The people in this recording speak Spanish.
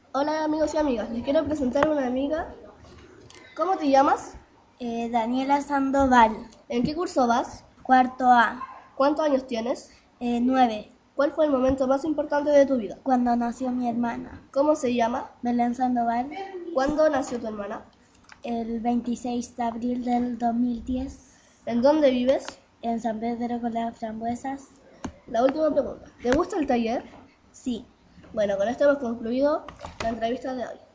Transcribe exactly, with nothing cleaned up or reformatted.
Hola amigos y amigas, les quiero presentar a una amiga. ¿Cómo te llamas? Eh, Daniela Sandoval, ¿En qué curso vas? cuarto A, ¿Cuántos años tienes? eh, nueve, ¿Cuál fue el momento más importante de tu vida? cuando nació mi hermana, ¿Cómo se llama? Belén Sandoval, ¿Cuándo nació tu hermana? el veintiséis de abril del dos mil diez, ¿En dónde vives? en San Pedro con las Frambuesas. La última pregunta, ¿te gusta el taller? Sí. Bueno, con esto hemos concluido la entrevista de hoy.